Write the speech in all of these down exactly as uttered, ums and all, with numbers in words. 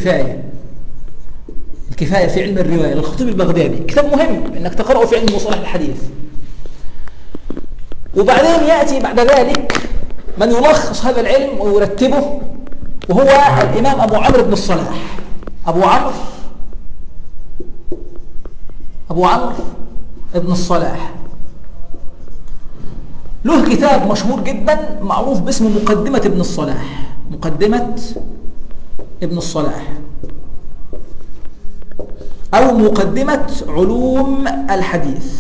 الكفاية. الكفاية في علم الرواية للخطيب البغدادي، كتاب مهم انك تقرأه في علم مصطلح الحديث. وبعدين يأتي بعد ذلك من يلخص هذا العلم ويرتبه، وهو الإمام أبو عمرو بن الصلاح. أبو عمرو أبو عمرو بن الصلاح له كتاب مشهور جدا معروف باسمه مقدمة ابن الصلاح. مقدمة ابن الصلاح أو مقدمة علوم الحديث.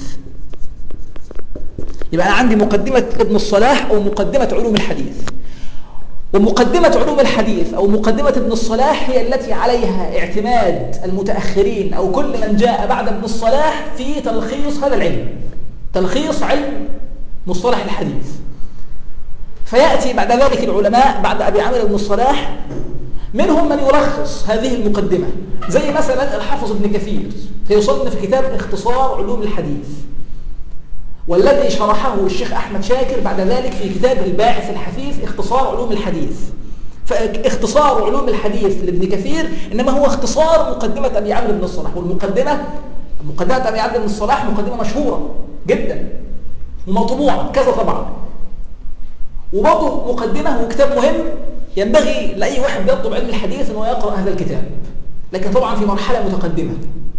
يبقى أنا عندي مقدمة ابن الصلاح أو مقدمة علوم الحديث. ومقدمة علوم الحديث أو مقدمة ابن الصلاح هي التي عليها اعتماد المتأخرين أو كل من جاء بعد ابن الصلاح في تلخيص هذا العلم، تلخيص علم مصطلح الحديث. فيأتي بعد ذلك العلماء بعد أبي عمرو بن الصلاح منهم من يلخص هذه المقدمة، زي مثلا الحافظ ابن كثير فيصنف كتاب اختصار علوم الحديث، والذي شرحه الشيخ أحمد شاكر بعد ذلك في كتاب الباعث الحثيث اختصار علوم الحديث. فاختصار علوم الحديث لابن كثير إنما هو اختصار مقدمة أبي عمرو بن الصلاح. والمقدمة مقدمة أبي عمرو بن الصلاح مقدمة مشهورة جدا ومطبوعة كذا طبعا، وبرضه مقدمة وكتاب مهم ينبغي لأي واحد يطلب علم الحديث أنه يقرأ هذا الكتاب، لكن طبعا في مرحلة متقدمة.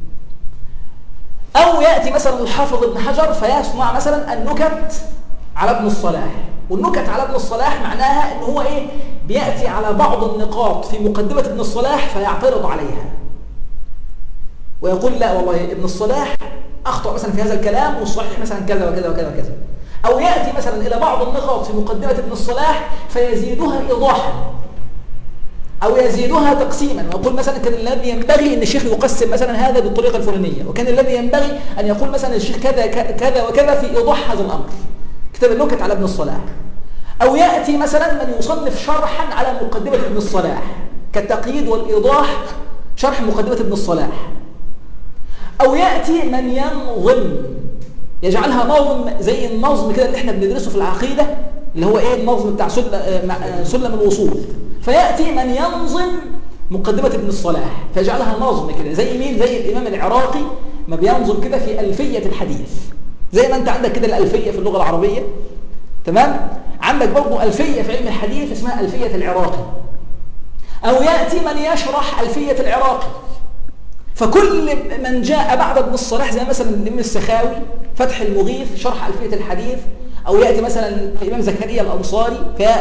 أو يأتي مثلا الحافظ ابن حجر فيصنع مثلا النكت على ابن الصلاح. والنكت على ابن الصلاح معناها أنه هو إيه؟ بيأتي على بعض النقاط في مقدمة ابن الصلاح فيعترض عليها ويقول لا والله ابن الصلاح أخطأ مثلا في هذا الكلام والصحيح مثلا كذا وكذا وكذا وكذا. أو يأتي مثلا إلى بعض النقاط في مقدمة ابن الصلاح فيزيدها إيضاحا أو يزيدها تقسيما، ويقول مثلا كان الذي ينبغي أن الشيخ يقسم مثلا هذا بالطريقة الفلانية، وكان الذي ينبغي أن يقول مثلا الشيخ كذا كذا وكذا في إيضاح هذا الأمر، كتاب النكت على ابن الصلاح. أو يأتي مثلا من يصنف شرحا على مقدمة ابن الصلاح كالتقييد والإيضاح، شرح مقدمة ابن الصلاح. أو يأتي من ينظم يجعلها نظم زي النظم كده اللي احنا بندرسه في العقيدة، اللي هو ايه النظم بتاع سلم الوصول. فيأتي من ينظم مقدمة ابن الصلاح فيجعلها نظم كده، زي مين؟ زي الإمام العراقي ما بينظم كده في ألفية الحديث. زي ما انت عندك كده الألفية في اللغة العربية، تمام؟ عندك برضو ألفية في علم الحديث اسمها ألفية العراقي. أو يأتي من يشرح ألفية العراقي. فكل من جاء بعد ابن الصلاح زي مثلا الإمام السخاوي فتح المغيث شرح ألفية الحديث، أو يأتي مثلا الإمام زكريا الأنصاري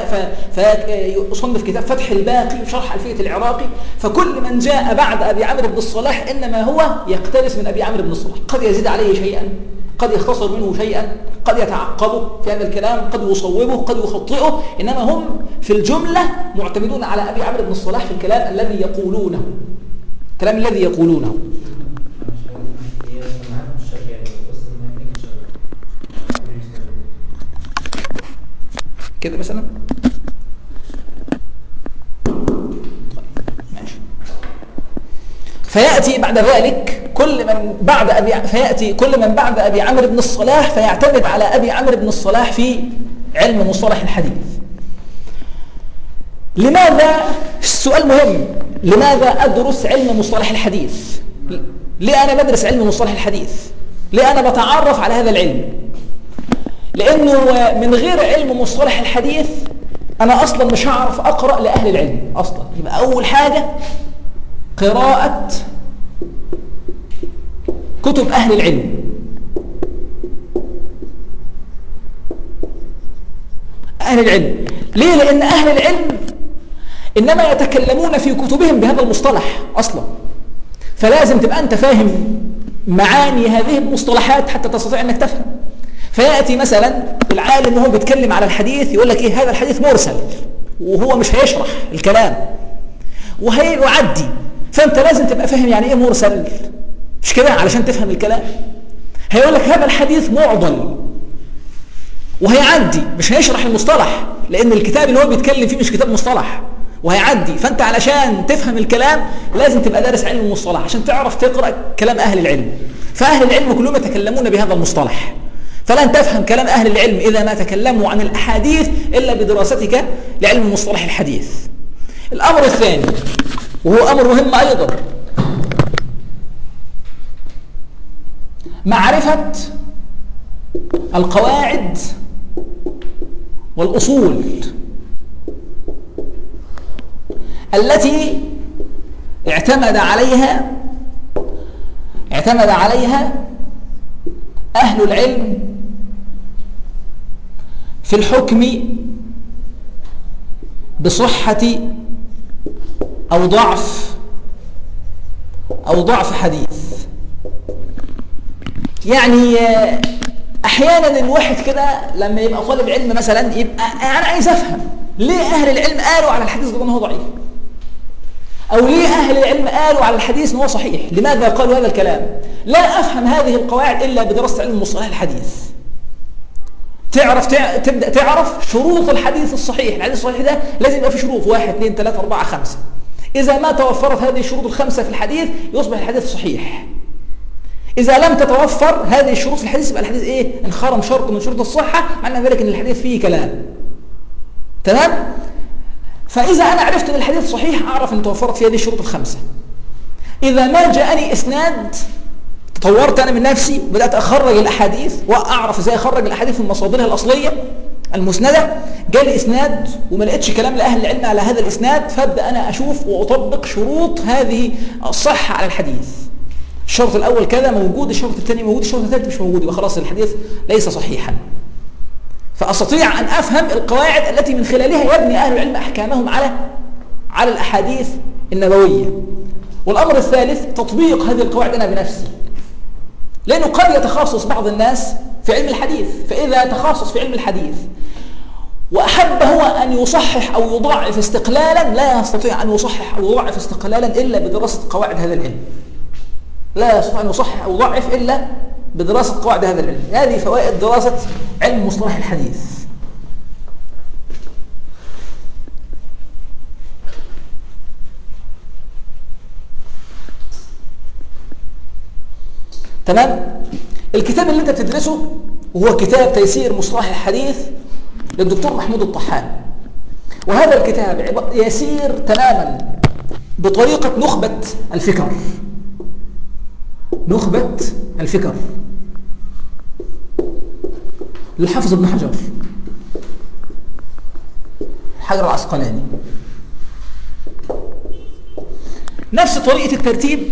فيصنف كتاب فتح الباقي شرح ألفية العراقي. فكل من جاء بعد أبي عمرو بن الصلاح إنما هو يقتبس من أبي عمرو بن الصلاح، قد يزيد عليه شيئا، قد يختصر منه شيئا، قد يتعقبه في هذا الكلام، قد يصوبه، قد يخطئه، إنما هم في الجملة معتمدون على أبي عمرو بن الصلاح في الكلام الذي يقولونه، الكلام الذي يقولونه. كده مثلا ماشي. فيأتي بعد ذلك كل من بعد أبي فيأتي كل من بعد أبي عمرو بن الصلاح فيعتمد على أبي عمرو بن الصلاح في علم مصطلح الحديث. لماذا؟ السؤال مهم. لماذا أدرس علم مصطلح الحديث؟ ليه أنا بدرس علم مصطلح الحديث؟ ليه أنا بتعرف على هذا العلم؟ لأنه من غير علم مصطلح الحديث أنا أصلا مش هعرف أقرأ لأهل العلم أصلا. يبقى أول حاجة قراءة كتب أهل العلم. أهل العلم ليه؟ لأن أهل العلم إنما يتكلمون في كتبهم بهذا المصطلح أصلا، فلازم تبقى أنت فاهم معاني هذه المصطلحات حتى تستطيع أنك تفهم. فيأتي مثلا العالم وهو بيتكلم على الحديث يقول لك إيه؟ هذا الحديث مرسل، وهو مش هيشرح الكلام وهيعدي، فأنت لازم تبقى فاهم يعني إيه مرسل، مش كده؟ علشان تفهم الكلام. هيقول لك هذا الحديث معضل وهيعدي، مش هيشرح المصطلح، لأن الكتاب اللي هو بيتكلم فيه مش كتاب مصطلح وهيعدي. فأنت علشان تفهم الكلام لازم تبقى دارس علم المصطلح عشان تعرف تقرأ كلام أهل العلم. فأهل العلم كلهم يتكلمون بهذا المصطلح، فلن تفهم كلام أهل العلم إذا ما تكلموا عن الأحاديث إلا بدراستك لعلم مصطلح الحديث. الأمر الثاني وهو أمر مهم أيضا، معرفة القواعد والأصول التي اعتمد عليها اعتمد عليها أهل العلم في الحكم بصحة أو ضعف أو ضعف حديث. يعني أحيانا الواحد كده لما يبقى طالب علم مثلا يبقى أنا عايز أفهم ليه أهل العلم قالوا على الحديث ده أنه ضعيف، أو ليه أهل العلم قالوا على الحديث أنه صحيح، لماذا قالوا هذا الكلام؟ لا أفهم هذه القواعد إلا بدراسة علم مصطلح الحديث. تعرف تع... تبدأ تعرف شروط الحديث الصحيح. الحديث الصحيح ده لازم يبقى في شروط، واحد اثنين ثلاثة أربعة خمسة. إذا ما توفرت هذه الشروط الخمسة في الحديث يصبح الحديث صحيح. إذا لم تتوفر هذه الشروط في الحديث يبقى الحديث إيه؟ انخرم شرط من شروط الصحة، معنى ذلك أن الحديث فيه كلام. تمام؟ فإذا أنا عرفت أن الحديث صحيح أعرف أن توفرت فيه هذه الشروط الخمسة. إذا ما جاءني إسناد، تطورت أنا من نفسي وبدأت أخرج الأحاديث وأعرف إزاي أخرج الأحاديث من مصادرها الأصلية المسندة. جالي إسناد وما لقيتش كلام لأهل العلم على هذا الإسناد، فأبدأ أنا أشوف وأطبق شروط هذه الصحة على الحديث. الشرط الأول كذا موجود، الشرط الثاني موجود، الشرط الثالث مش موجود، يبقى خلاص الحديث ليس صحيحا. فأستطيع أن أفهم القواعد التي من خلالها يبني أهل العلم أحكامهم على على الأحاديث النبوية. والأمر الثالث تطبيق هذه القواعد أنا بنفسي، لأنه قد يتخصص بعض الناس في علم الحديث، فإذا تخصص في علم الحديث وأحب هو أن يصحح أو يضعف استقلالا، لا يستطيع أن يصحح أو يضعف استقلالا إلا بدراسة قواعد هذا العلم. لا يستطيع أن يصحح أو يضعف إلا بدراسة قواعد هذا العلم. هذه فوائد دراسة علم مصطلح الحديث. تمام؟ الكتاب اللي انت بتدرسه هو كتاب تيسير مصطلح الحديث للدكتور محمود الطحان، وهذا الكتاب يسير تماما بطريقة نخبة الفكر. نخبة الفكر للحافظ ابن حجر حجر العسقلاني. نفس طريقة الترتيب،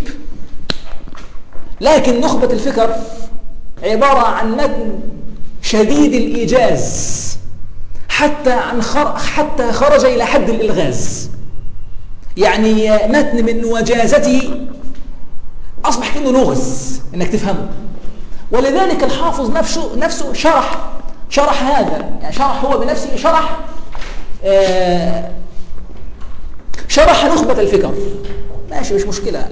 لكن نخبة الفكر عبارة عن متن شديد الإيجاز حتى عن خر... حتى خرج إلى حد الإلغاز. يعني متن من وجازته أصبح كأنه لغز إنك تفهمه. ولذلك الحافظ نفسه نفسه شرح شرح هذا، يعني شرح هو بنفسه شرح آه شرح نخبة الفكر. ماشي مش مشكلة،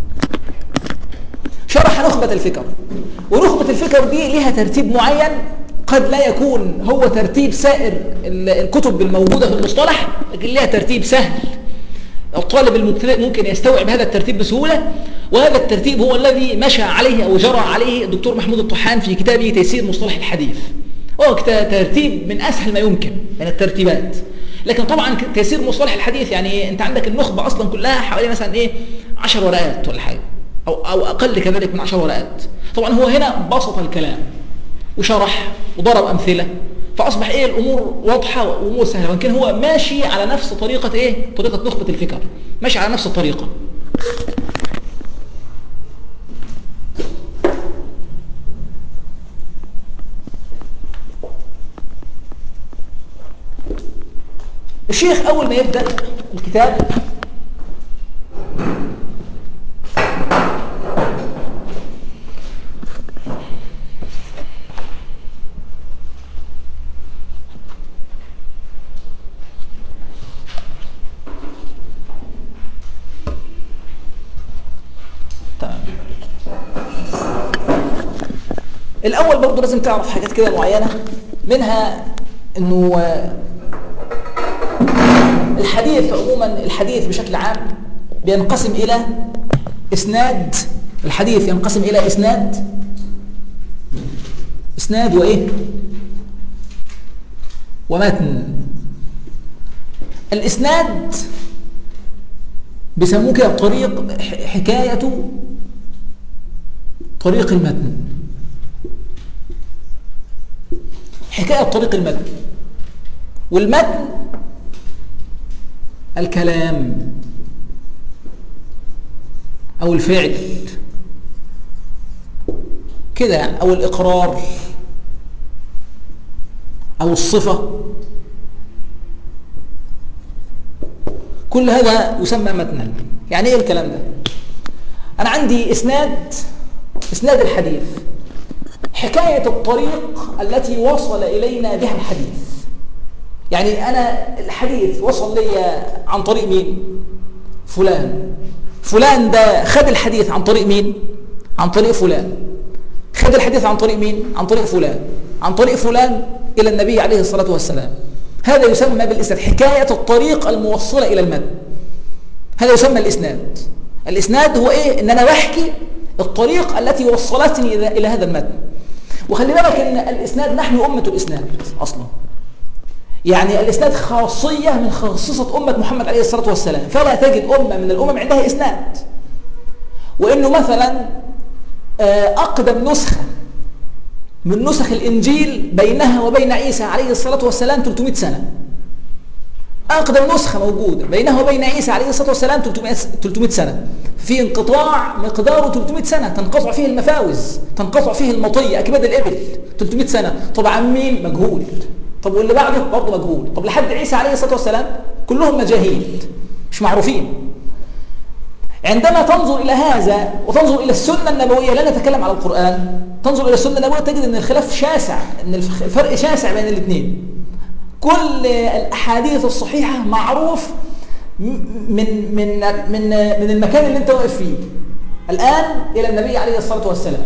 شرح نخبة الفكر. ونخبة الفكر دي لها ترتيب معين، قد لا يكون هو ترتيب سائر الكتب الموجودة في المصطلح، لكن لها ترتيب سهل الطالب المبتدئ ممكن يستوعب هذا الترتيب بسهولة. وهذا الترتيب هو الذي مشى عليه أو جرى عليه الدكتور محمود الطحان في كتابه تيسير مصطلح الحديث. هو ترتيب من أسهل ما يمكن من الترتيبات. لكن طبعا تيسير مصطلح الحديث يعني أنت عندك النخبة أصلا كلها حوالي مثلا إيه عشر ورقات ولا حاجة، أو, أو أقل كذلك من عشر ورقات. طبعا هو هنا بسط الكلام وشرح وضرب أمثلة، فأصبح إيه الأمور واضحة وأمور سهلة. ولكن هو ماشي على نفس طريقة إيه طريقة نخبة الفكر، ماشي على نفس الطريقة. الشيخ أول ما يبدأ الكتاب الأول برضو لازم تعرف حاجات كده معينة، منها أنه الحديث عموما، الحديث بشكل عام بينقسم إلى إسناد. الحديث ينقسم إلى إسناد إسناد وإيه ومتن. الإسناد بيسموه كده طريق حكاية طريق المتن. حكاية طريق المتن، والمتن الكلام أو الفعل كده يعني، أو الإقرار أو الصفة، كل هذا يسمى متنا. يعني إيه الكلام ده؟ أنا عندي إسناد إسناد الحديث، حكاية الطريق التي وصل إلينا بها الحديث. يعني أنا الحديث وصل لي عن طريق مين؟ فلان. فلان ده خد الحديث عن طريق مين؟ عن طريق فلان. خد الحديث عن طريق مين؟ عن طريق فلان. عن طريق فلان إلى النبي عليه الصلاة والسلام. هذا يسمى بالإسناد، حكاية الطريق الموصلة إلى المتن. هذا يسمى الإسناد. الإسناد هو إيه؟ إن أنا بحكي الطريق التي وصلتني إلى هذا المتن. وخلي بالك إن الإسناد، نحن أمة الإسناد أصلا. يعني الإسناد خاصية من خاصية أمة محمد عليه الصلاة والسلام، فلا تجد أمة من الأمم عندها إسناد. وإنه مثلا أقدم نسخة من نسخ الإنجيل بينها وبين عيسى عليه الصلاة والسلام ثلاثمائة سنة. أقدم نسخة موجودة بينها وبين عيسى عليه الصلاة والسلام ثلاثمائة سنة، في انقطاع مقداره ثلاثمائة سنة، تنقطع فيه المفاوز، تنقطع فيه المطية، أكباد الإبل، ثلاثمائة سنة. طبعا مين؟ مجهول. طب واللي بعده برضه مجهول. طب لحد عيسى عليه الصلاة والسلام كلهم مجاهيل مش معروفين. عندما تنظر إلى هذا وتنظر إلى السنة النبوية، لا نتكلم على القرآن، تنظر إلى السنة النبوية تجد أن الخلاف شاسع، أن الفرق شاسع بين الاثنين. كل الأحاديث الصحيحة معروف من من من من المكان اللي أنت واقف فيه الآن إلى النبي عليه الصلاة والسلام،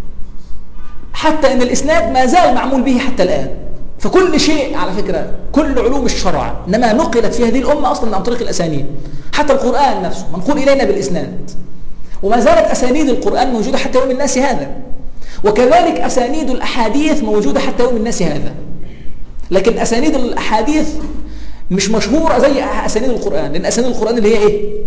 حتى أن الإسناد ما زال معمول به حتى الآن. فكل شيء على فكرة، كل علوم الشرع إنما نقلت في هذه الأمة أصلا عن طريق الأسانيد. حتى القرآن نفسه منقول إلينا بالإسناد، وما زالت أسانيد القرآن موجودة حتى يوم الناس هذا، وكذلك أسانيد الأحاديث موجودة حتى يوم الناس هذا. لكن أسانيد الأحاديث مش مشهورة زي أسانيد القرآن، لأن أسانيد القرآن اللي هي إيه؟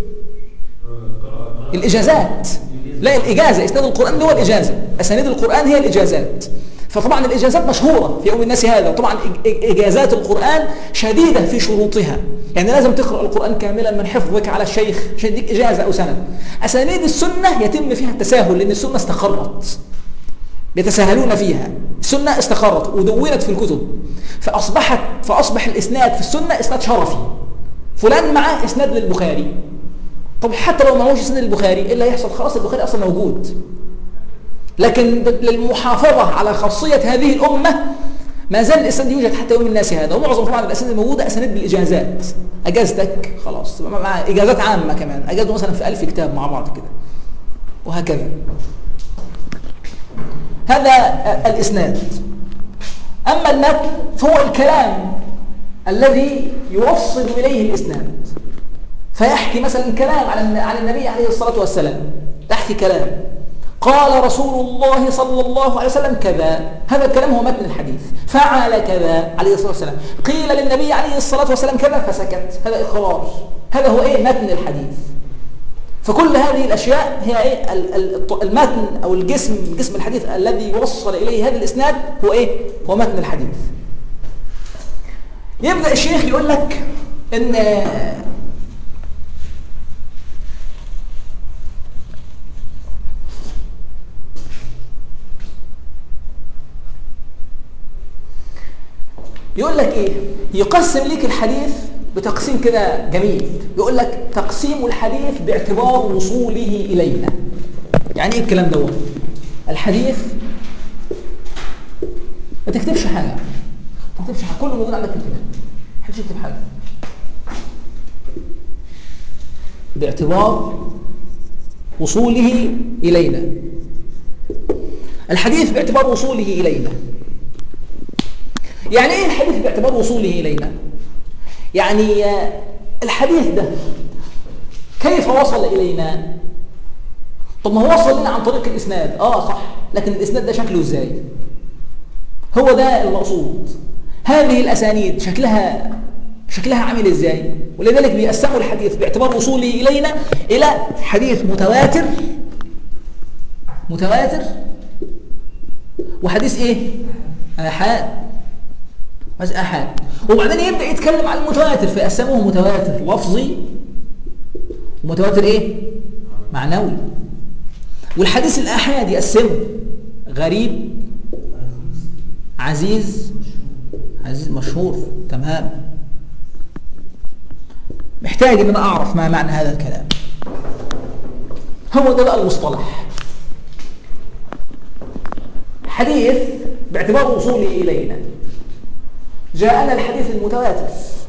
الإجازات. لا، الإجازة، إسناد القرآن اللي هو الإجازة، أسانيد القرآن هي الإجازات. فطبعا الإجازات مشهورة في يوم الناس هذا، وطبعا إجازات القرآن شديدة في شروطها، يعني لازم تقرأ القرآن كاملا من حفظك على الشيخ عشان يديك إجازة أو سند. أسانيد السنة يتم فيها التساهل، لأن السنة استقرت، يتساهلون فيها. السنة استقرت ودونت في الكتب، فأصبحت فأصبح الإسناد في السنة إسناد شرفي. فلان معاه إسناد للبخاري، طب حتى لو ما هوش إسناد للبخاري إيه اللي هيحصل؟ خلاص البخاري أصلا موجود. لكن للمحافظة على خاصية هذه الأمة ما زال الإسناد يوجد حتى يوم الناس هذا. ومعظم طبعا الأسانيد الموجودة أسانيد بالإجازات، أجازتك خلاص، مع إجازات عامة كمان، أجازته مثلا في ألف كتاب مع بعض كده، وهكذا. هذا الإسناد. أما المتن فهو الكلام الذي يوصل إليه الإسناد، فيحكي مثلا كلام عن النبي عليه الصلاة والسلام، يحكي كلام قال رسول الله صلى الله عليه وسلم كذا، هذا الكلام هو متن الحديث. فعل كذا عليه الصلاة والسلام، قيل للنبي عليه الصلاة والسلام كذا فسكت، هذا إقرار، هذا هو إيه؟ متن الحديث. فكل هذه الأشياء هي إيه؟ المتن أو الجسم، جسم الحديث الذي يوصل إليه هذا الإسناد هو إيه؟ هو متن الحديث. يبدأ الشيخ يقول لك إن يقول لك إيه؟ يقسم لك الحديث بتقسيم كده جميل، يقول لك تقسيم الحديث باعتبار وصوله إلينا. يعني إيه الكلام ده؟ الحديث ما تكتبش حاجة، ما تكتبش حاجة، كله موجود عندك في الكتاب، ما حدش يكتب حاجة. باعتبار وصوله إلينا، الحديث باعتبار وصوله إلينا. يعني ايه الحديث باعتبار وصوله إلينا؟ يعني الحديث ده كيف وصل إلينا؟ طب ما هو وصل لنا عن طريق الإسناد، آه صح، لكن الإسناد ده شكله إزاي؟ هو ده المقصود. هذه الأسانيد شكلها شكلها عامل ازاي؟ ولذلك بيقسموا الحديث باعتبار وصوله الينا الى حديث متواتر متواتر وحديث ايه؟ آحاد. بس آحاد. وبعدين يبدأ يتكلم عن المتواتر فيقسموه متواتر لفظي ومتواتر ايه؟ معنوي. والحديث الآحاد يقسمه غريب، عزيز عزيز مشهور. تمام. محتاج ان انا اعرف ما معنى هذا الكلام. هو ده بقى المصطلح. حديث باعتبار وصوله الينا. جاءنا الحديث المتواتر،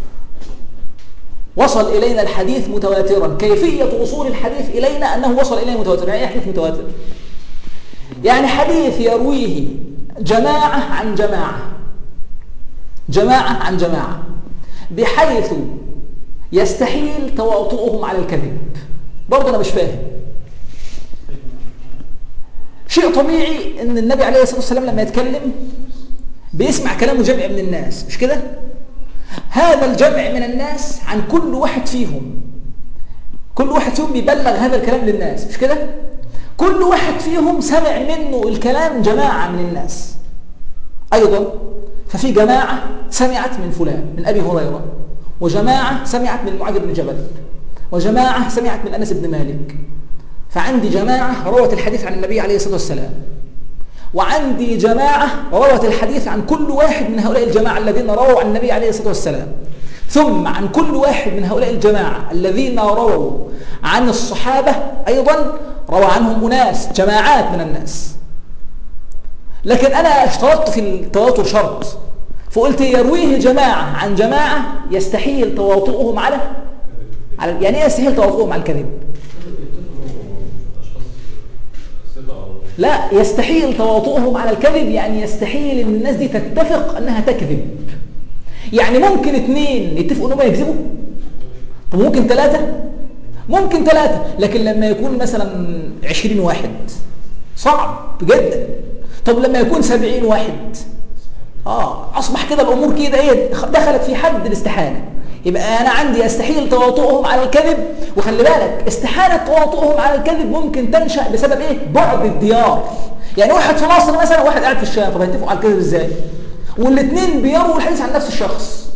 وصل الينا الحديث متواترا. كيفيه وصول الحديث الينا انه وصل الينا متواتر. يعني ايه حديث متواتر؟ يعني حديث يرويه جماعه عن جماعه جماعه عن جماعه بحيث يستحيل تواطؤهم على الكذب. برضه انا مش فاهم. شيء طبيعي ان النبي عليه الصلاه والسلام لما يتكلم بيسمع كلامه جمع من الناس، مش كده؟ هذا الجمع من الناس عن كل واحد فيهم كل واحد فيهم بيبلغ هذا الكلام للناس، مش كده؟ كل واحد فيهم سمع منه الكلام جماعه من الناس ايضا. ففي جماعه سمعت من فلان من ابي هريره، وجماعه سمعت من معاذ بن جبل، وجماعه سمعت من انس بن مالك. فعندي جماعة روت الحديث عن النبي عليه الصلاة والسلام، وعندي جماعة روت الحديث عن كل واحد من هؤلاء الجماعة الذين رووا عن النبي عليه الصلاة والسلام، ثم عن كل واحد من هؤلاء الجماعة الذين رووا عن الصحابة أيضا روى عنهم أناس جماعات من الناس. لكن أنا اشترطت في التواتر شرط، فقلت يرويه جماعة عن جماعة يستحيل تواطؤهم على على يعني ايه يستحيل تواطؤهم على الكذب؟ لا، يستحيل تواطؤهم على الكذب يعني يستحيل ان الناس دي تتفق انها تكذب. يعني ممكن اثنين يتفقوا انهم يكذبوا، طب ممكن ثلاثة ممكن ثلاثة لكن لما يكون مثلا عشرين واحد صعب جدا. طب لما يكون سبعين واحد اه اصبح كده الامور كده ايه دخلت في حد الاستحالة. يبقى انا عندي يستحيل تواطؤهم على الكذب. وخلي بالك استحالة تواطؤهم على الكذب ممكن تنشأ بسبب ايه؟ بعد الديار. يعني واحد في مصر مثلا وواحد قاعد في الشام، طب هيتفقوا على الكذب ازاي؟ والاثنين بيروا الحديث عن نفس الشخص.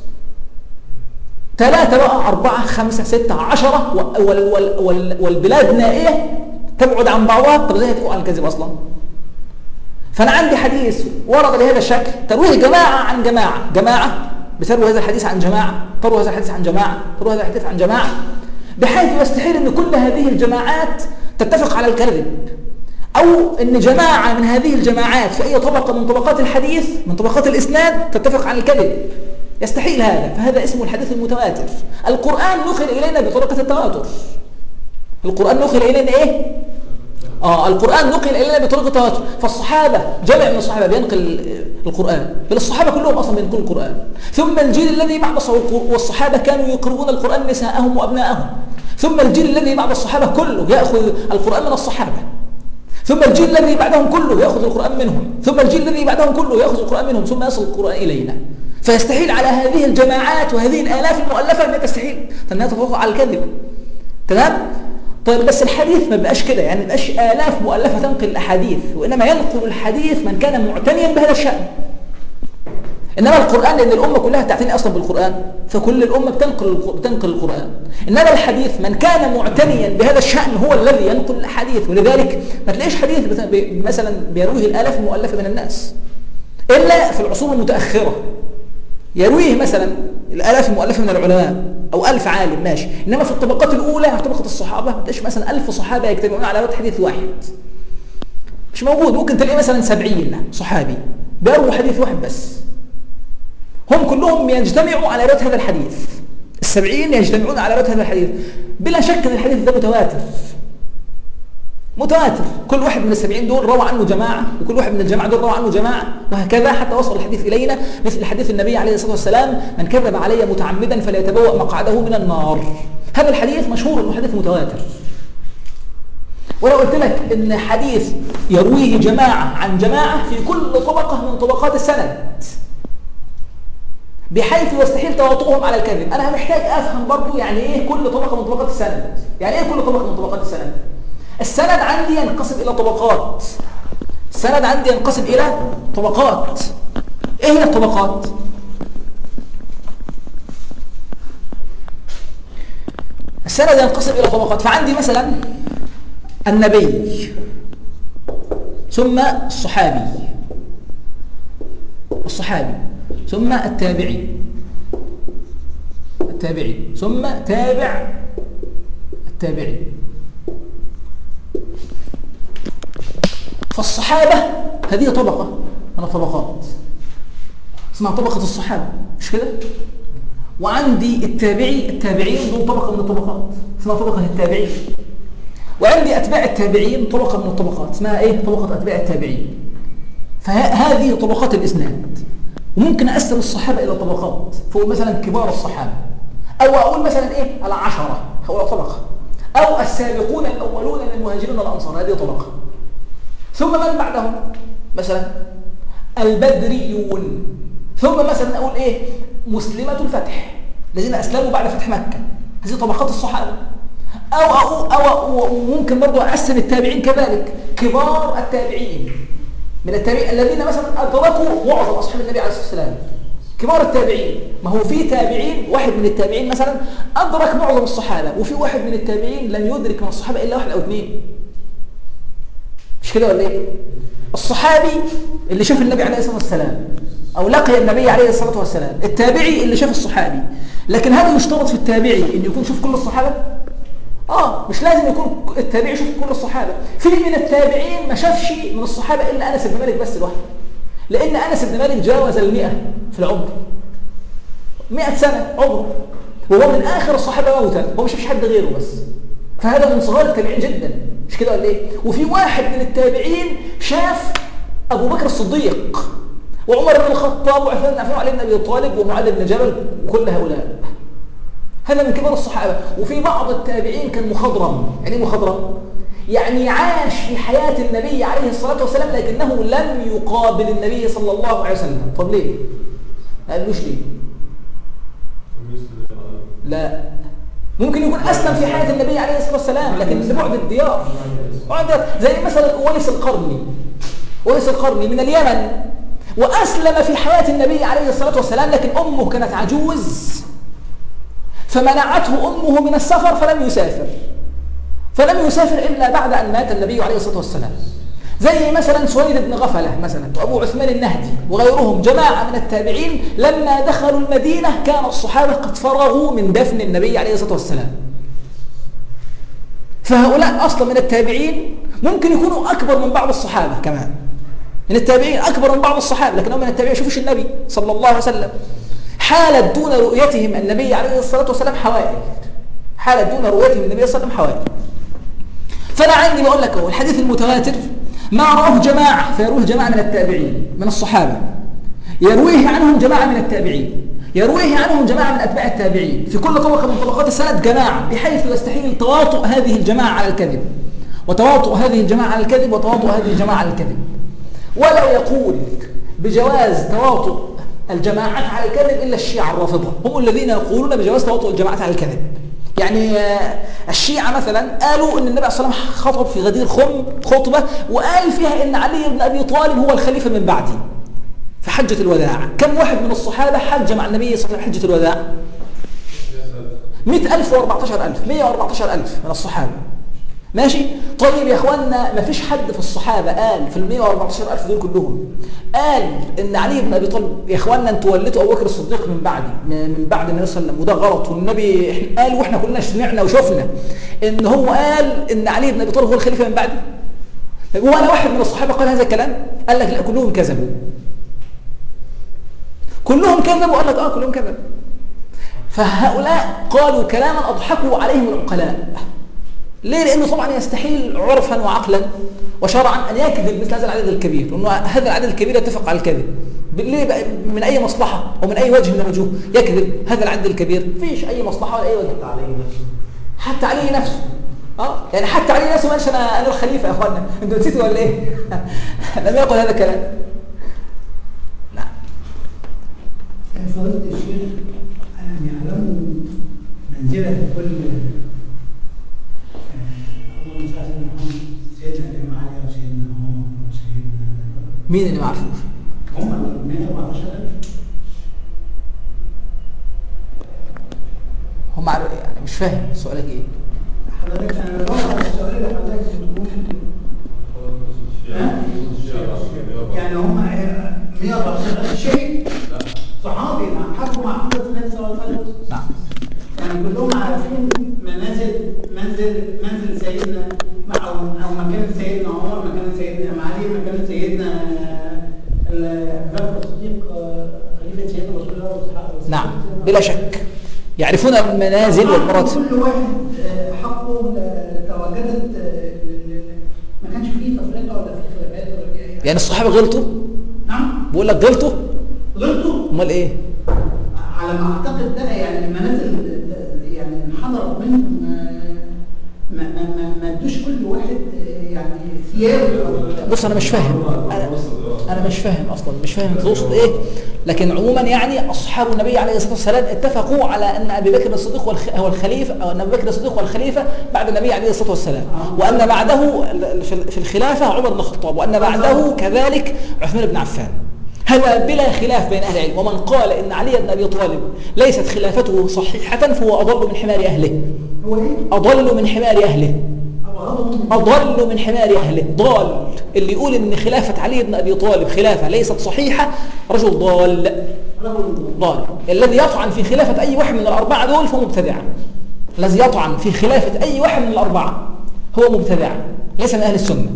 ثلاثة بقى أربعة خمسة ستة عشرة وال وال وال والبلاد نائية تبعد عن بعضها، طب ازاي هيتفقوا على الكذب اصلا؟ فانا عندي حديث ورد بهذا الشكل ترويه جماعة عن جماعة جماعة بتروي هذا الحديث عن جماعة، تروي هذا الحديث عن جماعة، تروي هذا الحديث عن جماعة، بحيث يستحيل أن كل هذه الجماعات تتفق على الكذب، أو أن جماعة من هذه الجماعات في أي طبقة من طبقات الحديث من طبقات الإسناد تتفق على الكذب. يستحيل هذا، فهذا اسمه الحديث المتواتر. القرآن نقل إلينا بطريقة التواتر. القرآن نقل إلينا إيه؟ آه القرآن نقل إلينا بطريقة التواتر. فالصحابة جمع من الصحابة بينقل القرآن، بل الصحابة كلهم أصلا بينقلوا القرآن. ثم الجيل الذي بعد والصحابة كانوا يقرؤون القرآن نساءهم وأبناءهم. ثم الجيل الذي بعد الصحابة كله يأخذ القرآن من الصحابة. ثم الجيل الذي بعدهم كله يأخذ القرآن منهم. ثم الجيل الذي بعدهم كله يأخذ القرآن منهم، ثم يصل القرآن إلينا. فيستحيل على هذه الجماعات وهذه الآلاف المؤلفة أنها تستحيل أنها تتوقع على الكذب. تمام؟ طيب بس الحديث ما بقاش كده، يعني ما بقاش آلاف مؤلفة تنقل الأحاديث، وإنما ينقل الحديث من كان معتنيا بهذا الشأن. إنما القرآن لأن الأمة كلها تعتني أصلا بالقرآن، فكل الأمة بتنقل بتنقل القرآن. إنما الحديث من كان معتنيا بهذا الشأن هو الذي ينقل الحديث. ولذلك ما تلاقيش حديث مثلا بيرويه الآلاف المؤلفة من الناس إلا في العصور المتأخرة. يرويه مثلا الآلاف المؤلفة من العلماء أو ألف عالم ماشي، إنما في الطبقات الأولى في طبقة الصحابة ما تلاقيش مثلا ألف صحابة يجتمعون على رواية حديث واحد، مش موجود. ممكن تلاقي مثلا سبعين صحابي بيروا حديث واحد بس، هم كلهم يجتمعوا على رواية هذا الحديث. السبعين يجتمعون على رواية هذا الحديث. بلا شك أن الحديث ده متواتر متواتر. كل واحد من السبعين دول روى عنه جماعة، وكل واحد من الجماعة دول روى عنه جماعة، وهكذا حتى وصل الحديث إلينا مثل حديث النبي عليه الصلاة والسلام: من كذب علي متعمدا فليتبوأ مقعده من النار. هذا الحديث مشهور أنه حديث متواتر. ولو قلت لك أن حديث يرويه جماعة عن جماعة في كل طبقة من طبقات السند، بحيث يستحيل تواطؤهم على الكذب. أنا محتاج أفهم برضو يعني إيه كل طبقة من طبقات السند. يعني إيه كل طبقة من طبقات السند؟ السند عندي ينقسم إلى طبقات. السند عندي ينقسم إلى طبقات. إيه هي الطبقات؟ السند ينقسم إلى طبقات. فعندي مثلا النبي، ثم الصحابي الصحابي ثم التابعي التابعي ثم تابع التابعي. فالصحابة هذه طبقة من الطبقات اسمها طبقة الصحابة، مش كده؟ وعندي التابعي التابعين دول طبقة من الطبقات اسمها طبقة التابعين. وعندي أتباع التابعين طبقة من الطبقات اسمها إيه؟ طبقة أتباع التابعين. فهذه طبقات الإسناد. وممكن أقسم الصحابة إلى طبقات، فهو مثلا كبار الصحابة، أو أقول مثلا إيه العشرة هؤلاء طبقة، أو السابقون الأولون من المهاجرين والأنصار هذه طبقة. ثم من بعدهم مثلا البدريون، ثم مثلا أقول إيه مسلمة الفتح الذين أسلموا بعد فتح مكة، هذه طبقات الصحابة. أو, أو, أو, أو ممكن برضو أقسم التابعين كذلك، كبار التابعين من التابعين الذين مثلا أدركوا معظم أصحاب النبي عليه الصلاة والسلام، كبار التابعين. ما هو في تابعين، واحد من التابعين مثلا أدرك معظم الصحابة، وفي واحد من التابعين لم يدرك من الصحابة إلا واحد أو اثنين، مش كده ولا إيه؟ الصحابي اللي شاف النبي عليه الصلاة والسلام أو لقي النبي عليه الصلاة والسلام، التابعي اللي شاف الصحابي. لكن هذا يشترط في التابعي إنه يكون شوف كل الصحابة؟ آه مش لازم يكون التابعي يشوف كل الصحابة. في من التابعين ما شافش من الصحابة إلا أنس بن مالك بس لوحده، لأن أنس بن مالك جاوز المئة في العمر، مئة سنة عمره، وهو من آخر الصحابة موتا، هو ما شافش حد غيره بس. فهذا من صغار التابعين جدا، مش كده ولا إيه؟ وفي واحد من التابعين شاف أبو بكر الصديق وعمر بن الخطاب وعثمان بن عفان وعلي بن أبي طالب ومعاذ بن جبل وكل هؤلاء، هذا من كبار الصحابة. وفي بعض التابعين كان مخضرم. يعني مخضرم يعني عاش في حياة النبي عليه الصلاة والسلام لكنه لم يقابل النبي صلى الله عليه وسلم. طب ليه؟ ما قالوش ليه؟ لا، ممكن يكون أسلم في حياة النبي عليه الصلاة والسلام لكن لبعد الديار، زي مثلا أويس القرني. أويس القرني من اليمن وأسلم في حياة النبي عليه الصلاة والسلام، لكن أمه كانت عجوز فمنعته أمه من السفر فلم يسافر فلم يسافر إلا بعد أن مات النبي عليه الصلاة والسلام. زي مثلا سويد بن غفلة مثلا وأبو عثمان النهدي وغيرهم، جماعة من التابعين لما دخلوا المدينة كان الصحابة قد فرغوا من دفن النبي عليه الصلاة والسلام. فهؤلاء أصلا من التابعين ممكن يكونوا أكبر من بعض الصحابة كمان، من التابعين أكبر من بعض الصحابة، لكنهم من التابعين شوفوش النبي صلى الله عليه وسلم. حالت دون رؤيتهم النبي عليه الصلاة والسلام حوائل، حالت دون رؤيتهم النبي صلى الله عليه وسلم حوائل. فأنا عندي بقول لك هو الحديث المتواتر ما رواه جماعة فيروه جماعة من التابعين من الصحابة، يرويه عنهم جماعة من التابعين، يرويه عنهم جماعة من أتباع التابعين، في كل طبقة من طبقات السند جماعة، بحيث يستحيل تواطؤ هذه الجماعة على الكذب وتواطؤ هذه الجماعة على الكذب وتواطؤ هذه الجماعة على الكذب. ولا يقول بجواز تواطؤ الجماعات على الكذب إلا الشيعة الرافضة، هم الذين يقولون بجواز تواطؤ الجماعات على الكذب. يعني الشيعة مثلا قالوا أن النبي صلى الله عليه وسلم خطب في غدير خم خطبة وقال فيها أن علي بن أبي طالب هو الخليفة من بعدي في حجة الوداع. كم واحد من الصحابة حج مع النبي صلى الله عليه وسلم حجة الوداع؟ مئة ألف وأربعتاشر ألف، مئة وأربعتاشر ألف من الصحابة. ماشي؟ طيب يا أخوانا ما فيش حد في الصحابة قال في المئة وأربعتاشر ألف دول كلهم قال إن علي بن أبي طالب يا أخوانا أنتوا وليتوا أبو بكر الصديق من بعدي من بعد النبي صلى الله عليه وسلم وده غلط، والنبي قال وإحنا كلنا سمعنا وشفنا إن هو قال إن علي بن أبي طالب هو الخليفة من بعدي. طيب وأنا واحد من الصحابة قال هذا الكلام؟ قال لك لا كلهم كذبوا، كلهم كذبوا. قال لك آه كلهم كذبوا. فهؤلاء قالوا كلاما أضحكوا عليهم العقلاء. ليه؟ لأنه طبعا يستحيل عرفا وعقلا وشرعا أن يكذب مثل هذا العدد الكبير، وأنه هذا العدد الكبير يتفق على الكذب. ليه بقى؟ من أي مصلحة ومن أي وجه من الوجوه يكذب هذا العدد الكبير؟ فيش أي مصلحة ولا أي وجه. حتى عليه نفسه حتى عليه نفسه اه يعني حتى عليه نفسه مالش أنا أنا الخليفة يا أخوانا، أنتوا نسيتوا ولا إيه؟ لم يقل هذا الكلام. نعم. فضيلة الشيخ أن يعلموا منزلة كل اللهم صل على سيدنا محمد، سيدنا الإمام علي وسيدنا عمر وسيدنا مين اللي ما عرفوش؟ هم مئة وأربعتاشر ألف. هم عارف يعني مش فاهم سؤالك ايه؟ حضرتك أنا بدور على السؤال اللي حضرتك بتقول يعني هم مئة وأربعتاشر ألف شيء صحابي حكوا مع محمد النبي صلى الله عليه وسلم. نعم. يعني كلهم عارفين منازل منزل منزل سيدنا مع او مكان سيدنا عمر، مكان سيدنا علي، مكان سيدنا ابو بكر الصديق خليفه سيدنا رسول الله واصحابه. نعم بلا شك يعرفون المنازل والمراتب. كل واحد حقه تواجدت، ما كانش فيه تفرقه ولا فيه خلافات ولا فيه اي. يعني الصحابه غلطوا؟ نعم. بقول لك غلطوا؟ غلطوا؟ امال ايه؟ على ما اعتقد ده يعني المنازل يعني انحدرت منهم، ما ما ما ما ادوش كل واحد يعني ثياب. بص انا مش فاهم، انا, أنا مش فاهم اصلا، مش فاهم تقصد ايه. لكن عموما يعني اصحاب النبي عليه الصلاه والسلام اتفقوا على ان ابي بكر الصديق هو الخليفه، او ان ابي بكر الصديق هو الخليفه بعد النبي عليه الصلاه والسلام، وان بعده في الخلافه عمر بن الخطاب، وان بعده كذلك عثمان بن عفان. هذا بلا خلاف بين أهل العلم. ومن قال إن علي بن أبي طالب ليست خلافته صحيحة فهو أضل من حمار أهله. أضل من حمار أهله. أضل من حمار أهله. ضال. اللي يقول إن خلافة علي بن أبي طالب خلافة ليست صحيحة رجل ضال. ضال. الذي يطعن في خلافة أي واحد من الأربعة دول فهو مبتدع. الذي يطعن في خلافة أي واحد من الأربعة هو مبتدع، ليس من أهل السنة.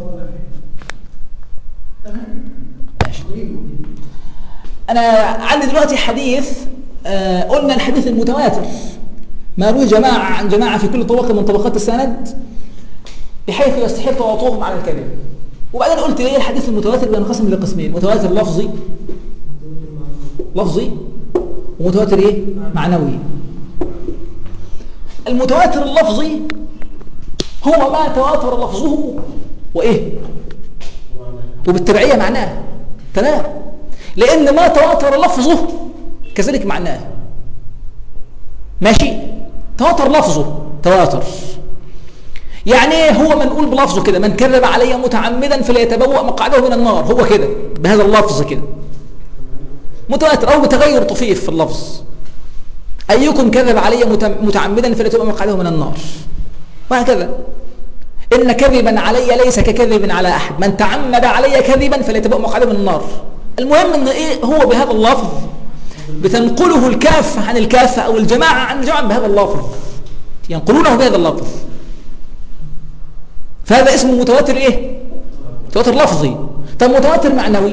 أنا عندي دلوقتي حديث، آه قلنا الحديث المتواتر ما روي جماعة عن جماعة في كل طبقة من طبقات السند بحيث يستحيل تواطؤهم على الكذب. وبعدين قلت ليه الحديث المتواتر بينقسم لقسمين: متواتر لفظي لفظي ومتواتر ايه؟ معنوي. المتواتر اللفظي هو ما تواتر لفظه وايه؟ وبالتبعية معناه. تمام. لأن ما تواتر لفظه كذلك معناه. ماشي؟ تواتر لفظه تواتر. يعني ايه؟ هو منقول بلفظه كده: من كذب علي متعمدا فليتبوأ مقعده من النار. هو كده بهذا اللفظ كده متواتر، أو بتغير طفيف في اللفظ: أيكم كذب علي متعمدا فليتبوأ مقعده من النار، وهكذا. إن كذبا علي ليس ككذب على أحد، من تعمد علي كذبا فليتبوأ مقعده من النار. المهم ان ايه؟ هو بهذا اللفظ بتنقله الكافة عن الكافة او الجماعة عن الجماعة بهذا اللفظ، ينقلونه بهذا اللفظ. فهذا اسمه متواتر ايه؟ متواتر لفظي. طب متواتر معنوي: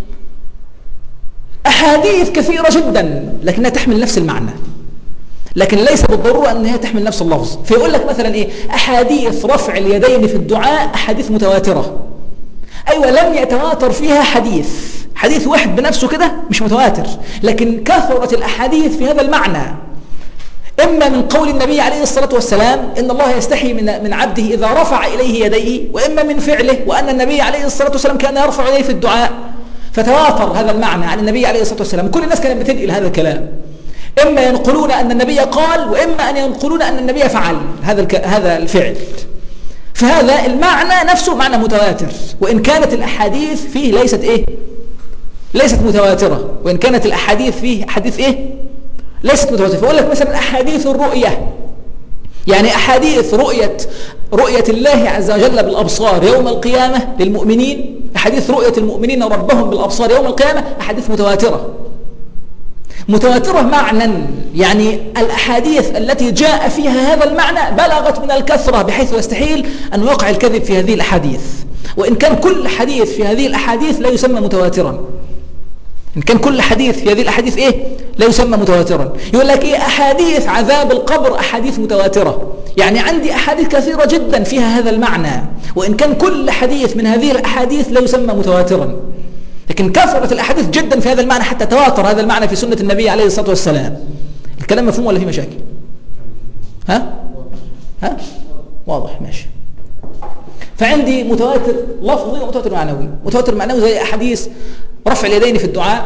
احاديث كثيرة جدا لكنها تحمل نفس المعنى، لكن ليس بالضرورة انها تحمل نفس اللفظ. فيقول لك مثلا ايه؟ احاديث رفع اليدين في الدعاء احاديث متواترة. ايوه، لم يتواتر فيها حديث حديث واحد بنفسه كده مش متواتر، لكن كثرت الأحاديث في هذا المعنى، إما من قول النبي عليه الصلاة والسلام إن الله يستحي من من عبده إذا رفع إليه يديه، وإما من فعله، وأن النبي عليه الصلاة والسلام كان يرفع يديه في الدعاء، فتواتر هذا المعنى عن النبي عليه الصلاة والسلام. كل الناس كانت بتنقل هذا الكلام، إما ينقلون أن النبي قال، وإما أن ينقلون أن النبي فعل هذا هذا الفعل. فهذا المعنى نفسه معنى متواتر، وإن كانت الأحاديث فيه ليست إيه؟ ليست متواترة. وإن كانت الأحاديث فيه حديث إيه؟ ليست متواترة. فأقول لك مثلا أحاديث الرؤية، يعني أحاديث رؤية رؤية الله عز وجل بالأبصار يوم القيامة للمؤمنين، أحاديث رؤية المؤمنين ربهم بالأبصار يوم القيامة أحاديث متواترة. متواترة معنى، يعني الأحاديث التي جاء فيها هذا المعنى بلغت من الكثرة بحيث يستحيل أن يقع الكذب في هذه الأحاديث. وإن كان كل حديث في هذه الأحاديث لا يسمى متواترا، إن كان كل حديث في هذه الأحاديث إيه؟ لا يسمى متواترا. يقول لك إيه؟ أحاديث عذاب القبر أحاديث متواترة، يعني عندي أحاديث كثيرة جدا فيها هذا المعنى، وإن كان كل حديث من هذه الأحاديث لا يسمى متواترا، لكن كثرت الأحاديث جدا في هذا المعنى حتى تواتر هذا المعنى في سنة النبي عليه الصلاة والسلام. الكلام مفهوم ولا في مشاكل؟ ها؟ ها؟ واضح، ماشي. فعندي متواتر لفظي ومتواتر معنوي. متواتر معنوي زي أحاديث رفع اليدين في الدعاء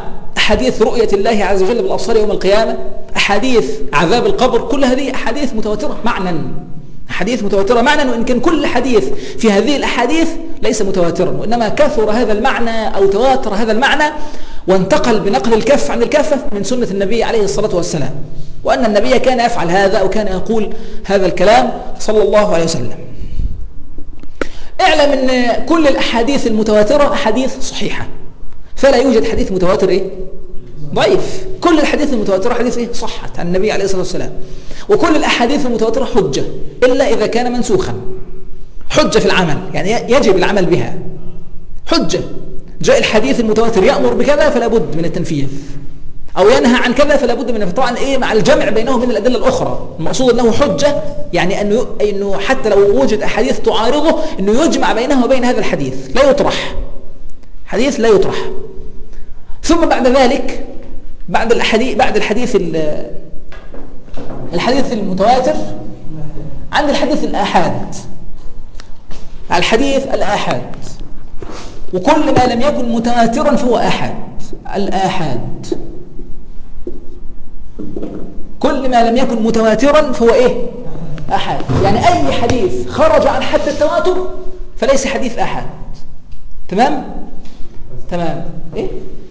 أحاديث رؤية الله عز وجل بالأبصار يوم القيامة، أحاديث عذاب القبر، كل هذه أحاديث متواترة معنى، أحاديث متواترة معنى، وإن كان كل حديث في هذه الأحاديث ليس متواترا، وإنما كثر هذا المعنى أو تواتر هذا المعنى وانتقل بنقل الكف عن الكافة من سنة النبي عليه الصلاة والسلام، وأن النبي كان يفعل هذا أو كان يقول هذا الكلام صلى الله عليه وسلم. اعلم أن كل الأحاديث المتواترة أحاديث صحيحة، فلا يوجد حديث متواتر إيه؟ ضعيف. كل الحديث المتواترة حديث إيه؟ صحت عن النبي عليه الصلاة والسلام. وكل الأحاديث المتواترة حجة إلا إذا كان منسوخا، حجة في العمل، يعني يجب العمل بها، حجة. جاء الحديث المتواتر يأمر بكذا فلا بد من التنفيذ، أو ينهى عن كذا فلا بد من، طبعا إيه مع الجمع بينه وبين الأدلة الأخرى. المقصود أنه حجة، يعني أنه, أنه حتى لو وجد أحاديث تعارضه أنه يجمع بينه وبين هذا الحديث، لا يطرح حديث، لا يطرح. ثم بعد ذلك بعد الحديث بعد الحديث الحديث المتواتر عند الحديث الآحاد، الحديث الآحاد، وكل ما لم يكن متواترا فهو آحاد. الآحاد كل ما لم يكن متواترا فهو إيه؟ آحاد. يعني أي حديث خرج عن حد التواتر فليس حديث آحاد. تمام؟ تمام. إيه؟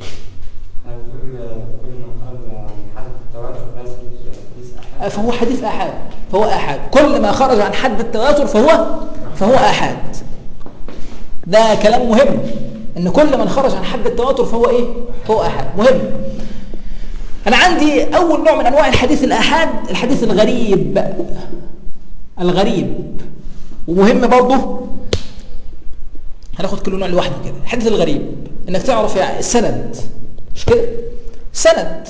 فهو حديث آحاد، فهو آحاد. كل ما خرج عن حد التواتر فهو فهو آحاد. ده كلام مهم، ان كل من خرج عن حد التواتر فهو ايه؟ فهو آحاد. مهم. انا عندي اول نوع من انواع الحديث الآحاد الحديث الغريب. الغريب ومهم برضه، هناخد كل نوع لوحده كده. الحديث الغريب انك تعرف يعني السند، مش كده؟ سند.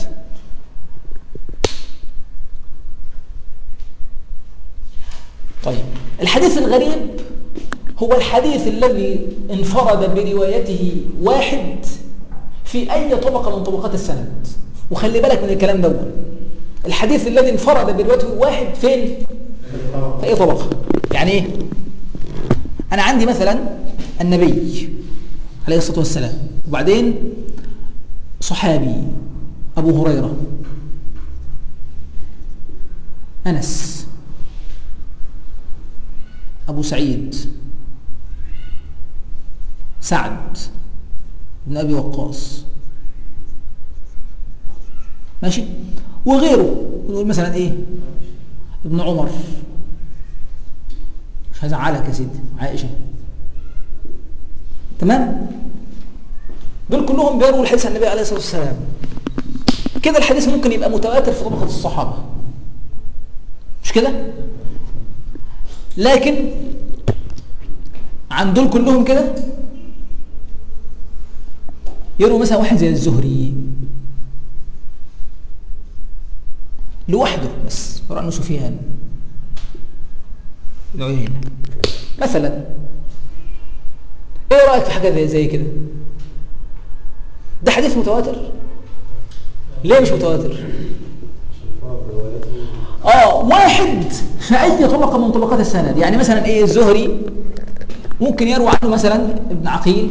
طيب الحديث الغريب هو الحديث الذي انفرد بروايته واحد في أي طبقة من طبقات السند. وخلي بالك من الكلام ده، الحديث الذي انفرد بروايته واحد فين؟ في أي طبقة. يعني إيه؟ أنا عندي مثلا النبي عليه الصلاة والسلام، وبعدين صحابي أبو هريرة، أنس، أبو سعيد، سعد بن أبي وقاص، ماشي، وغيره. نقول مثلا إيه؟ ابن عمر، مش هزعلك يا سيدي، عائشة. تمام؟ دول كلهم بيروا الحديث عن النبي عليه الصلاة والسلام. كده الحديث ممكن يبقى متواتر في طبقة الصحابة، مش كده؟ لكن عن دول كلهم كده يروي مثلا واحد زي الزهري لوحده بس، ورأنه سفيان العيينة مثلا. ايه رأيك في حاجة زي كده؟ ده حديث متواتر؟ ليه مش متواتر؟ اه واحد في اي طبقة من طبقات السند. يعني مثلا ايه؟ الزهري ممكن يروي عنه مثلا ابن عقيل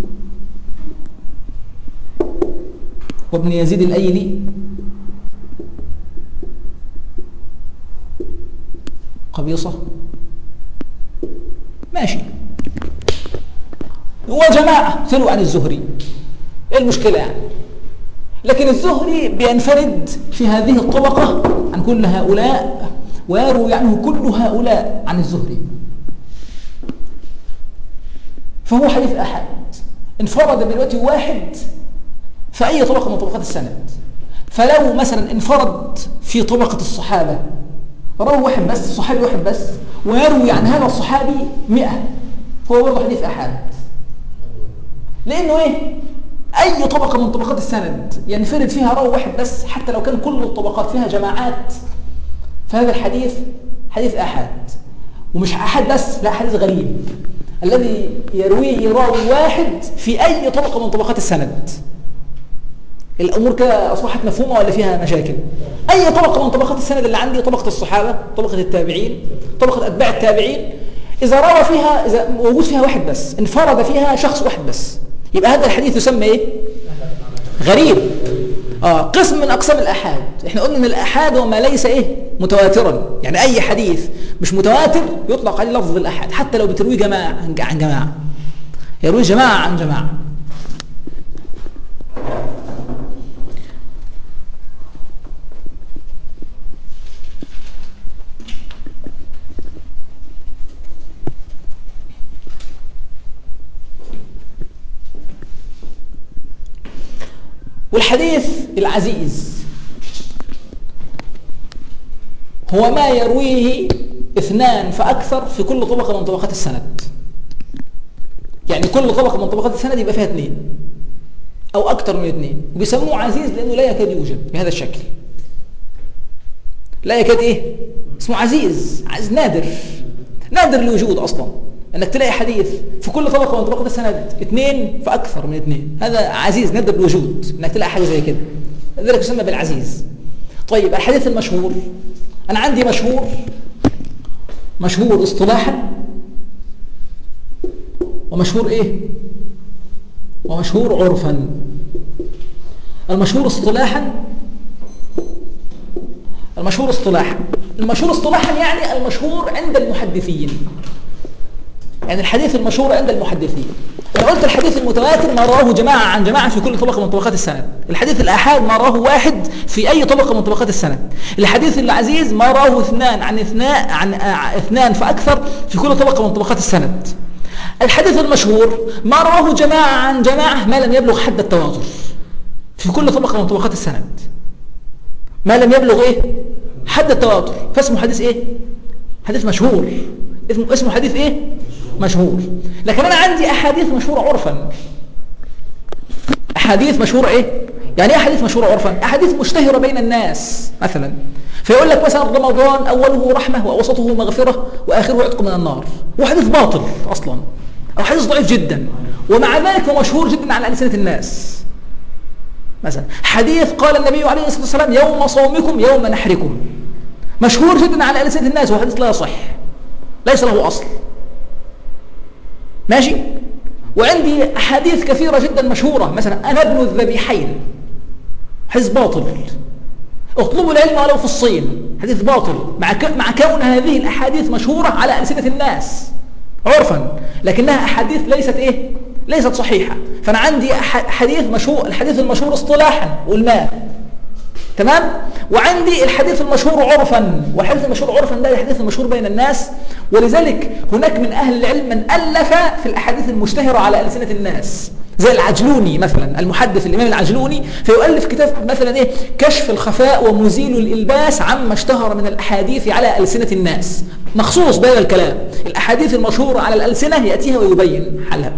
وابن يزيد الأيلي، قبيصة، ماشي، هو جماعة تلو عن الزهري، ايه المشكلة يعني؟ لكن الزهري بينفرد في هذه الطبقة عن كل هؤلاء، ويروي عنه كل هؤلاء عن الزهري، فهو حديث أحد انفرد بروايته واحد في أي طبقة من طبقات السند. فلو مثلا انفرد في طبقة الصحابة، روى واحد بس، صحابي واحد بس، ويروي عن هذا الصحابي مئة، فهو برضه حديث أحد. لأنه إيه؟ أي طبقة من طبقات السند ينفرد فيها راوي واحد بس، حتى لو كان كل الطبقات فيها جماعات، فهذا الحديث حديث أحد. ومش أحد بس، لا، حديث غريب الذي يرويه راوي واحد في أي طبقة من طبقات السند. الأمور كده أصبحت مفهومة ولا فيها مشاكل؟ أي طبقة من طبقات السند اللي عندي، طبقة الصحابة، طبقة التابعين، طبقة أتباع التابعين، إذا روى فيها، إذا موجود فيها واحد بس، انفرد فيها شخص واحد بس، يبقى هذا الحديث يسمى إيه؟ غريب. اه قسم من اقسام الاحاد. احنا قلنا ان الاحاد هو ما ليس ايه متواترا، يعني اي حديث مش متواتر يطلق عليه لفظ الاحاد حتى لو بتروي جماعه عن جماعه، يروي جماعه عن جماعه. والحديث العزيز هو ما يرويه اثنان فأكثر في كل طبقة من طبقات السند. يعني كل طبقة من طبقات السند يبقى فيها اثنين أو أكثر من اثنين، وبيسموه عزيز لأنه لا يكاد يوجد بهذا الشكل. لا يكاد إيه؟ اسمه عزيز، عزيز نادر، نادر الوجود أصلا أنك تلاقي حديث في كل طبقة من طبقات السند اثنين فأكثر من اثنين، هذا عزيز نادر الوجود أنك تلاقي حاجة زي كده، لذلك يسمى بالعزيز. طيب الحديث المشهور، أنا عندي مشهور مشهور اصطلاحا ومشهور إيه؟ ومشهور عرفا. المشهور اصطلاحا المشهور اصطلاحا المشهور اصطلاحا يعني المشهور عند المحدثين، يعني الحديث المشهور عند المحدثين. أنا قلت الحديث المتواتر ما رواه جماعة عن جماعة في كل طبقة من طبقات السند. الحديث الآحاد ما رواه واحد في أي طبقة من طبقات السند. الحديث العزيز ما رواه اثنان عن اثنان عن اثنان فأكثر في كل طبقة من طبقات السند. الحديث المشهور ما رواه جماعة عن جماعة ما لم يبلغ حد التواتر في كل طبقة من طبقات السند، ما لم يبلغ إيه؟ حد التواتر، فاسمه حديث إيه؟ حديث مشهور. اسمه اسمه حديث إيه؟ مشهور. لكن أنا عندي أحاديث مشهورة عرفا. أحاديث مشهورة إيه؟ يعني إيه أحاديث مشهورة عرفا؟ أحاديث مشتهرة بين الناس مثلا، فيقول لك مثلا رمضان أوله رحمة وأوسطه مغفرة وآخره عتق من النار، وحديث باطل أصلا أو حديث ضعيف جدا، ومع ذلك هو مشهور جدا على ألسنة الناس. مثلا حديث قال النبي عليه الصلاة والسلام يوم صومكم يوم نحركم، مشهور جدا على ألسنة الناس وحديث لا يصح، ليس له أصل. ماشي. وعندي أحاديث كثيرة جدا مشهورة، مثلا أنا ابن الذبيحين، حديث باطل. اطلبوا العلم ولو في الصين، حديث باطل، مع مع كون هذه الأحاديث مشهورة على ألسنة الناس عرفا، لكنها أحاديث ليست إيه؟ ليست صحيحة. فأنا عندي حديث مشهور، الحديث المشهور اصطلاحا قلناه تمام، وعندي الحديث المشهور عرفا، والحديث المشهور عرفا ده الحديث المشهور بين الناس. ولذلك هناك من أهل العلم من ألف في الأحاديث المشتهرة على ألسنة الناس، زي العجلوني مثلا، المحدث الإمام العجلوني، فيؤلف كتاب مثلا إيه؟ كشف الخفاء ومزيل الإلباس عما اشتهر من الأحاديث على ألسنة الناس، مخصوص بهذا الكلام، الأحاديث المشهورة على الألسنة يأتيها ويبين حالها.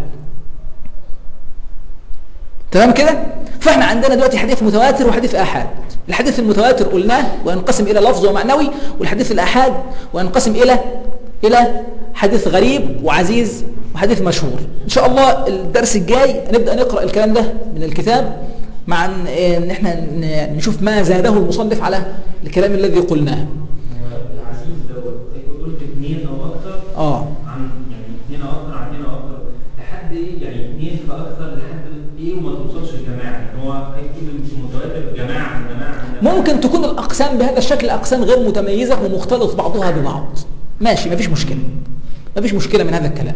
تمام كده؟ فاحنا عندنا دلوقتي حديث متواتر وحديث آحاد. الحديث المتواتر قلناه وينقسم إلى لفظ ومعنوي، والحديث الآحاد وينقسم إلى إلى حديث غريب وعزيز وحديث مشهور. إن شاء الله الدرس الجاي نبدأ نقرأ الكلام ده من الكتاب، مع إن إحنا نشوف ما زاده المصنف على الكلام الذي قلناه. العزيز لو قلت اثنين أو أكثر آه عن يعني اثنين أو أكثر عن اثنين أو أكثر لحد إيه؟ يعني اثنين فأكثر لحد إيه وما توصلش الجماعة، يعني هو هيكون متواتر جماعة عن جماعة عن جماعة. ممكن تكون الأقسام بهذا الشكل أقسام غير متميزة ومختلط بعضها ببعض، ماشي، ما فيش مشكلة، ما فيش مشكلة من هذا الكلام.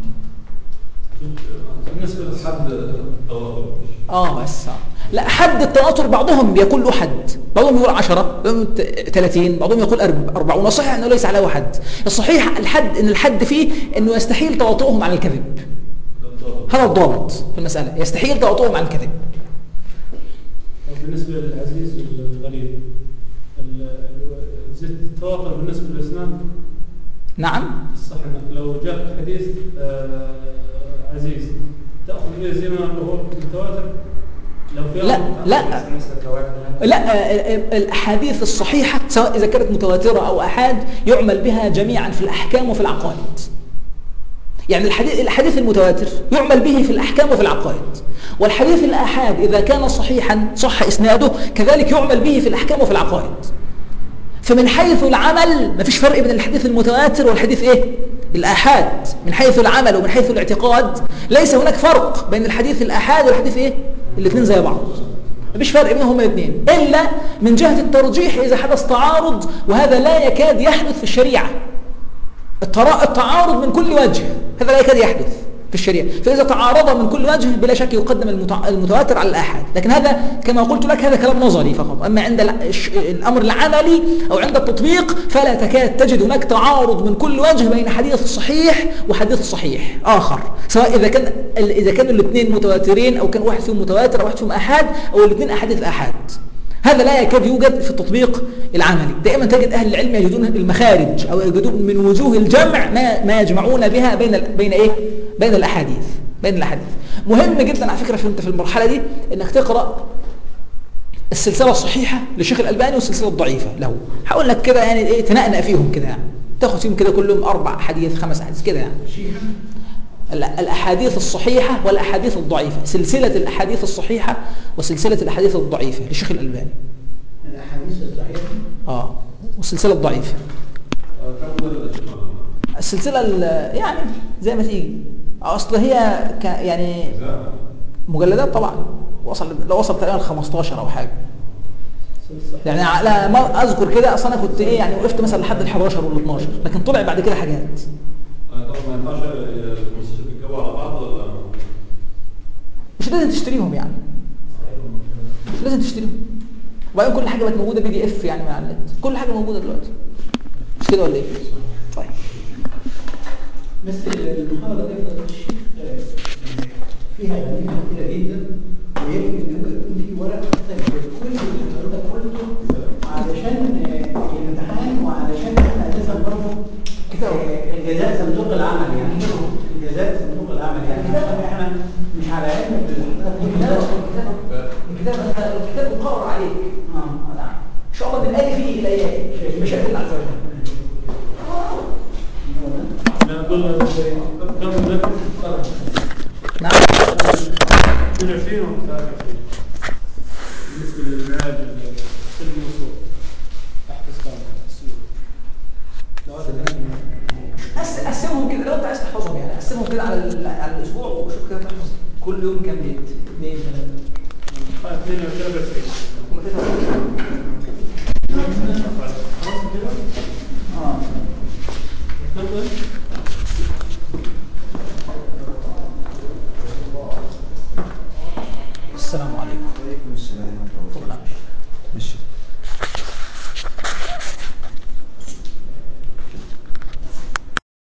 بالنسبة لحد التواتر اه بس آه. لا، حد التواتر بعضهم بيقول له حد، بعضهم يقول عشرة، بعضهم ثلاثين، بعضهم يقول أربعون. الصحيح أنه ليس على حد، الصحيح الحد أن الحد فيه أنه يستحيل تواطؤهم على الكذب، هذا الضابط في المسألة، يستحيل تواطؤهم على الكذب. بالنسبة للعزيز والغريب، التواتر بالنسبة للإسناد نعم صح، انك لو جاء حديث آه عزيز تاخذ به زي ما هو متواتر، لو في لا لا لا الاحاديث الصحيحه سواء اذا كانت متواتره او احاد يعمل بها جميعا في الاحكام وفي العقائد. يعني الحديث الحديث المتواتر يعمل به في الاحكام وفي العقائد، والحديث الاحاد اذا كان صحيحا صح اسناده كذلك يعمل به في الاحكام وفي العقائد. فمن حيث العمل ما فيش فرق بين الحديث المتواتر والحديث ايه الآحاد، من حيث العمل ومن حيث الاعتقاد ليس هناك فرق بين الحديث الآحاد والحديث ايه، الاثنين زي بعض. مفيش فرق بينهم هما الاثنين إلا من جهة الترجيح إذا حدث تعارض، وهذا لا يكاد يحدث في الشريعة. التعارض من كل وجه هذا لا يكاد يحدث في الشريعة، فإذا تعارض من كل وجه بلا شك يقدم المتواتر على الآحاد. لكن هذا كما قلت لك هذا كلام نظري فقط، أما عند الأمر العملي أو عند التطبيق فلا تكاد تجد هناك تعارض من كل وجه بين حديث الصحيح وحديث صحيح آخر، سواء إذا كان إذا كانوا الاثنين متواترين أو كان واحد فيهم متواتر أو واحد فيهم آحاد أو الاثنين أحاديث آحاد. هذا لا يكاد يوجد في التطبيق العملي. دائما تجد أهل العلم يجدون المخارج أو يجدون من وجوه الجمع ما ما يجمعون بها بين بين إيه بين الأحاديث بين الأحاديث. مهم جدا على فكرة في أنت في المرحلة دي إنك تقرأ السلسلة الصحيحة للشيخ الألباني والسلسلة الضعيفة له. هقول لك كده يعني إيه تنقنق فيهم كده، يعني تاخد فيهم كده كلهم أربع أحاديث خمس أحاديث كده يعني. الأحاديث الصحيحة والأحاديث الضعيفة، سلسلة الأحاديث الصحيحة وسلسلة الأحاديث الضعيفة للشيخ الألباني. الأحاديث الصحيحة آه والسلسلة الضعيفة. السلسلة يعني زي ما تيجي، أصل هي ك يعني مجلدات طبعا، وصل لو وصل تقريبا خمستاشر أو حاجة. يعني على ما أذكر كده أصلا أنا كنت إيه يعني وقفت مثلا لحد ال حداشر ولا اتناشر، لكن طلع بعد كده حاجات. مش لازم تشتريهم يعني، مش لازم تشتريهم. وبعدين كل حاجه بقت موجوده بي دي اف يعني من على النت، كل حاجه موجوده دلوقتي، مش كده ولا ايه؟ طيب بس المحاضره دي فيها أدلة كتيره جدا، ويمكن ان يكون في ورق تكتب كل اللي حضرتك قلته علشان الامتحان، وعلشان احنا اساسا برضه الجزاء صندوق العمل، يعني الجزاء صندوق العمل، يعني احنا مش على علم الكتاب الكتاب الكتاب مقرر عليك. اه نعم ان شاء الله من الالف الى الياء مش هقول اكثر. نعم من عشرين وثلاثين بالنسبه للعلاج سلم الوصول تحت اسكان السوق. قسمهم كده لو انت عايز تحفظهم، يعني قسمهم كده على على الاسبوع وشوف كده تحفظ كل يوم كام بيت، اثنين ثلاثه اثنين وثلاثين اه السلام عليكم. وعليكم السلام ورحمة الله. ماشي.